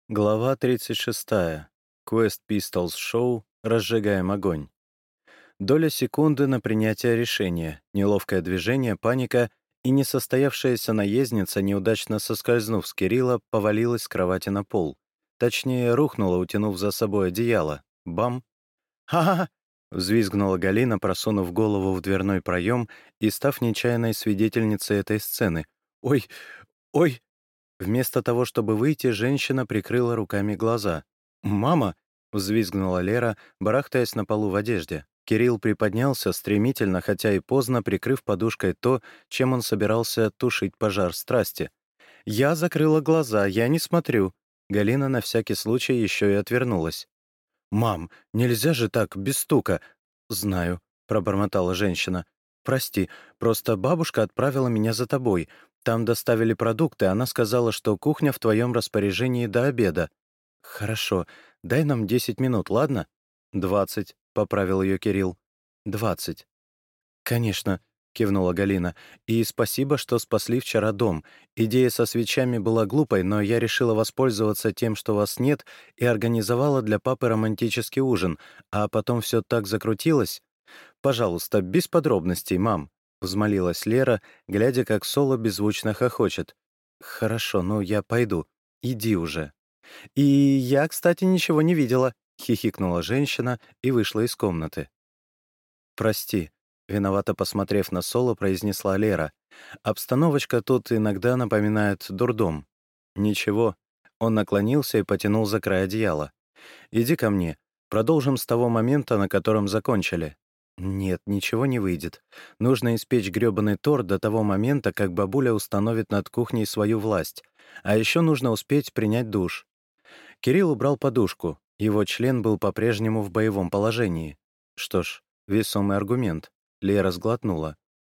Глава 36. Quest Pistols Show. Разжигаем огонь. Доля секунды на принятие решения, неловкое движение, паника, и несостоявшаяся наездница, неудачно соскользнув с Кирилла, повалилась с кровати на пол. Точнее, рухнула, утянув за собой одеяло. Бам! «Ха-ха-ха!» — взвизгнула Галина, просунув голову в дверной проем и став нечаянной свидетельницей этой сцены. «Ой! Ой!» Вместо того, чтобы выйти, женщина прикрыла руками глаза. «Мама!» — взвизгнула Лера, барахтаясь на полу в одежде. Кирилл приподнялся стремительно, хотя и поздно, прикрыв подушкой то, чем он собирался тушить пожар страсти. «Я закрыла глаза, я не смотрю». Галина на всякий случай еще и отвернулась. «Мам, нельзя же так, без стука!» «Знаю», — пробормотала женщина. «Прости, просто бабушка отправила меня за тобой. Там доставили продукты, она сказала, что кухня в твоем распоряжении до обеда». «Хорошо, дай нам 10 минут, ладно?» «20», — поправил ее Кирилл. «20». «Конечно», — кивнула Галина. «И спасибо, что спасли вчера дом. Идея со свечами была глупой, но я решила воспользоваться тем, что вас нет, и организовала для папы романтический ужин, а потом все так закрутилось. Пожалуйста, без подробностей, мам», — взмолилась Лера, глядя, как Соло беззвучно хохочет. «Хорошо, ну я пойду. Иди уже». «И я, кстати, ничего не видела», — хихикнула женщина и вышла из комнаты. «Прости», — виновато посмотрев на Соло, произнесла Лера. «Обстановочка тут иногда напоминает дурдом». «Ничего». Он наклонился и потянул за край одеяла. «Иди ко мне. Продолжим с того момента, на котором закончили». «Нет, ничего не выйдет. Нужно испечь грёбаный торт до того момента, как бабуля установит над кухней свою власть. А еще нужно успеть принять душ». Кирилл убрал подушку. Его член был по-прежнему в боевом положении. Что ж, весомый аргумент. Лера сглотнула.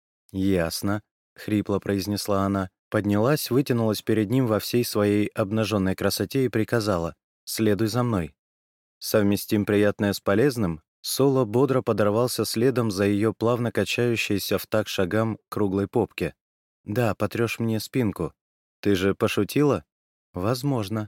«Ясно», — хрипло произнесла она. Поднялась, вытянулась перед ним во всей своей обнаженной красоте и приказала: «Следуй за мной». Совместим приятное с полезным, Соло бодро подорвался следом за ее плавно качающейся в такт шагам круглой попке. «Да, потрешь мне спинку». «Ты же пошутила?» «Возможно».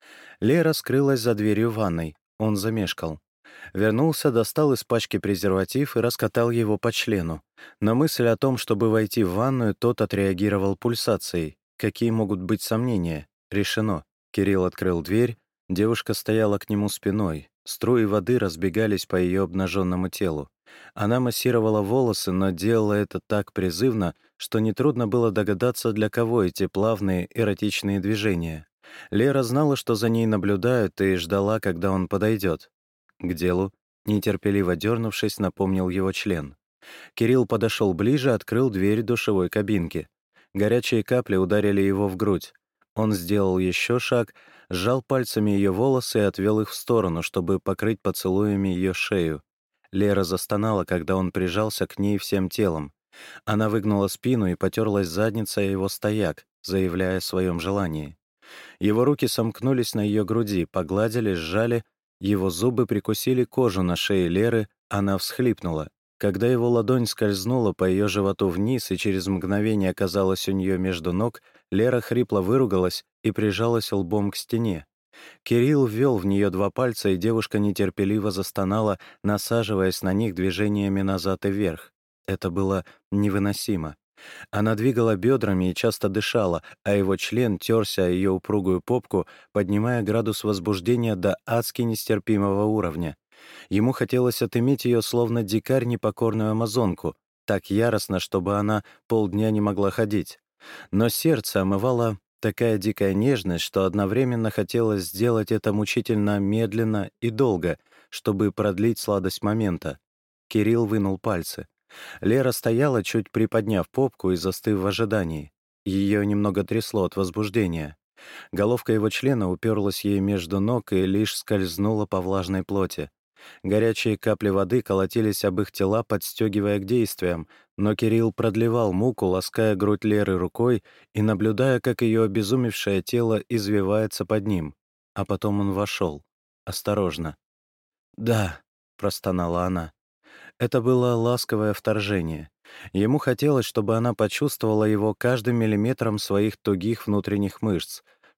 Лера скрылась за дверью ванной. Он замешкал. Вернулся, достал из пачки презерватив и раскатал его по члену. На мысль о том, чтобы войти в ванную, тот отреагировал пульсацией. Какие могут быть сомнения? Решено. Кирилл открыл дверь. Девушка стояла к нему спиной. Струи воды разбегались по ее обнаженному телу. Она массировала волосы, но делала это так призывно, что нетрудно было догадаться, для кого эти плавные эротичные движения. Лера знала, что за ней наблюдают, и ждала, когда он подойдет. «К делу», — нетерпеливо дернувшись, напомнил его член. Кирилл подошел ближе, открыл дверь душевой кабинки. Горячие капли ударили его в грудь. Он сделал еще шаг, сжал пальцами ее волосы и отвел их в сторону, чтобы покрыть поцелуями ее шею. Лера застонала, когда он прижался к ней всем телом. Она выгнула спину и потерлась задницей о его стояк, заявляя о своем желании. Его руки сомкнулись на ее груди, погладили, сжали. Его зубы прикусили кожу на шее Леры, она всхлипнула. Когда его ладонь скользнула по ее животу вниз и через мгновение оказалась у нее между ног, Лера хрипло выругалась и прижалась лбом к стене. Кирилл ввел в нее два пальца, и девушка нетерпеливо застонала, насаживаясь на них движениями назад и вверх. Это было невыносимо. Она двигала бедрами и часто дышала, а его член терся о ее упругую попку, поднимая градус возбуждения до адски нестерпимого уровня. Ему хотелось отыметь ее, словно дикарь непокорную амазонку, так яростно, чтобы она полдня не могла ходить. Но сердце омывало такая дикая нежность, что одновременно хотелось сделать это мучительно медленно и долго, чтобы продлить сладость момента. Кирилл вынул пальцы. Лера стояла, чуть приподняв попку и застыв в ожидании. Ее немного трясло от возбуждения. Головка его члена уперлась ей между ног и лишь скользнула по влажной плоти. Горячие капли воды колотились об их тела, подстегивая к действиям, но Кирилл продлевал муку, лаская грудь Леры рукой и наблюдая, как ее обезумевшее тело извивается под ним. А потом он вошел. Осторожно. «Да», — простонала она. Это было ласковое вторжение. Ему хотелось, чтобы она почувствовала его каждым миллиметром своих тугих внутренних мышц,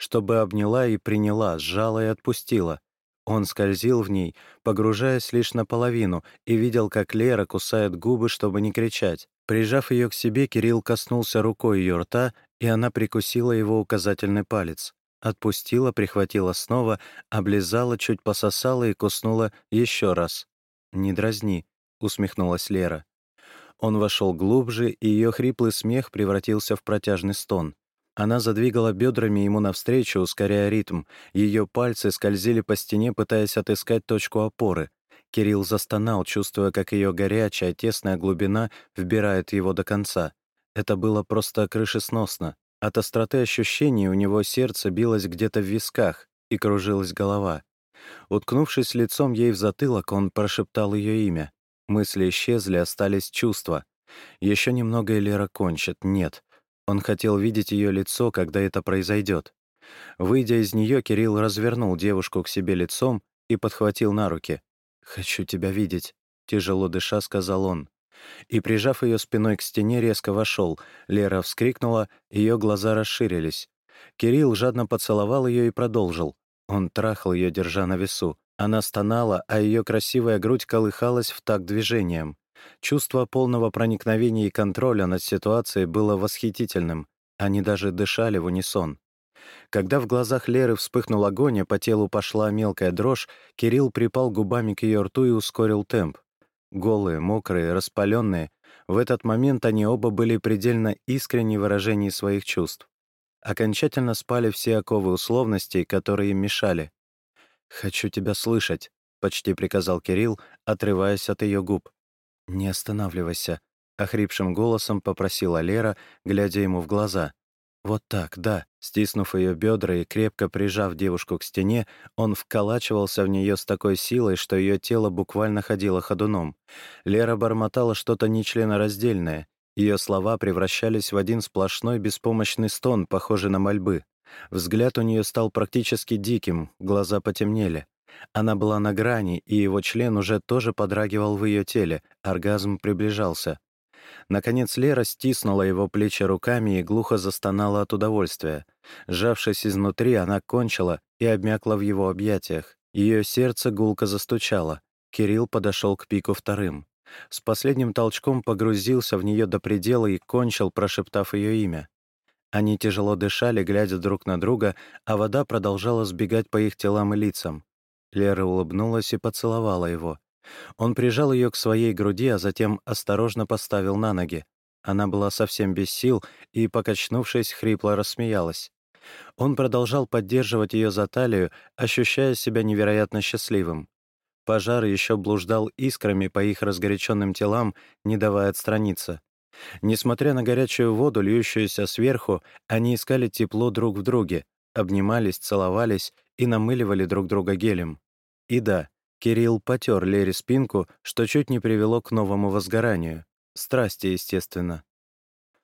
чтобы обняла и приняла, сжала и отпустила. Он скользил в ней, погружаясь лишь наполовину, и видел, как Лера кусает губы, чтобы не кричать. Прижав ее к себе, Кирилл коснулся рукой ее рта, и она прикусила его указательный палец. Отпустила, прихватила снова, облизала, чуть пососала и куснула еще раз. «Не дразни», — усмехнулась Лера. Он вошел глубже, и ее хриплый смех превратился в протяжный стон. Она задвигала бедрами ему навстречу, ускоряя ритм. Ее пальцы скользили по стене, пытаясь отыскать точку опоры. Кирилл застонал, чувствуя, как ее горячая, тесная глубина вбирает его до конца. Это было просто крышесносно. От остроты ощущений у него сердце билось где-то в висках, и кружилась голова. Уткнувшись лицом ей в затылок, он прошептал ее имя. Мысли исчезли, остались чувства. Еще немного, и Лера кончит. Нет. Он хотел видеть ее лицо, когда это произойдет. Выйдя из нее, Кирилл развернул девушку к себе лицом и подхватил на руки. «Хочу тебя видеть», — тяжело дыша сказал он. И, прижав ее спиной к стене, резко вошел. Лера вскрикнула, ее глаза расширились. Кирилл жадно поцеловал ее и продолжил. Он трахал ее, держа на весу. Она стонала, а ее красивая грудь колыхалась в такт движением. Чувство полного проникновения и контроля над ситуацией было восхитительным. Они даже дышали в унисон. Когда в глазах Леры вспыхнул огонь, а по телу пошла мелкая дрожь, Кирилл припал губами к ее рту и ускорил темп. Голые, мокрые, распаленные. В этот момент они оба были предельно искренни в выражении своих чувств. Окончательно спали все оковы условностей, которые им мешали. «Хочу тебя слышать», — почти приказал Кирилл, отрываясь от ее губ. «Не останавливайся», — охрипшим голосом попросила Лера, глядя ему в глаза. «Вот так, да». Стиснув ее бедра и крепко прижав девушку к стене, он вколачивался в нее с такой силой, что ее тело буквально ходило ходуном. Лера бормотала что-то нечленораздельное. Ее слова превращались в один сплошной беспомощный стон, похожий на мольбы. Взгляд у нее стал практически диким, глаза потемнели. Она была на грани, и его член уже тоже подрагивал в ее теле, оргазм приближался. Наконец Лера стиснула его плечи руками и глухо застонала от удовольствия. Сжавшись изнутри, она кончила и обмякла в его объятиях. Ее сердце гулко застучало. Кирилл подошел к пику вторым. С последним толчком погрузился в нее до предела и кончил, прошептав ее имя. Они тяжело дышали, глядя друг на друга, а вода продолжала сбегать по их телам и лицам. Лера улыбнулась и поцеловала его. Он прижал ее к своей груди, а затем осторожно поставил на ноги. Она была совсем без сил и, покачнувшись, хрипло рассмеялась. Он продолжал поддерживать ее за талию, ощущая себя невероятно счастливым. Пожар еще блуждал искрами по их разгоряченным телам, не давая отстраниться. Несмотря на горячую воду, льющуюся сверху, они искали тепло друг в друге, обнимались, целовались и намыливали друг друга гелем. И да, Кирилл потер Лере спинку, что чуть не привело к новому возгоранию. Страсти, естественно.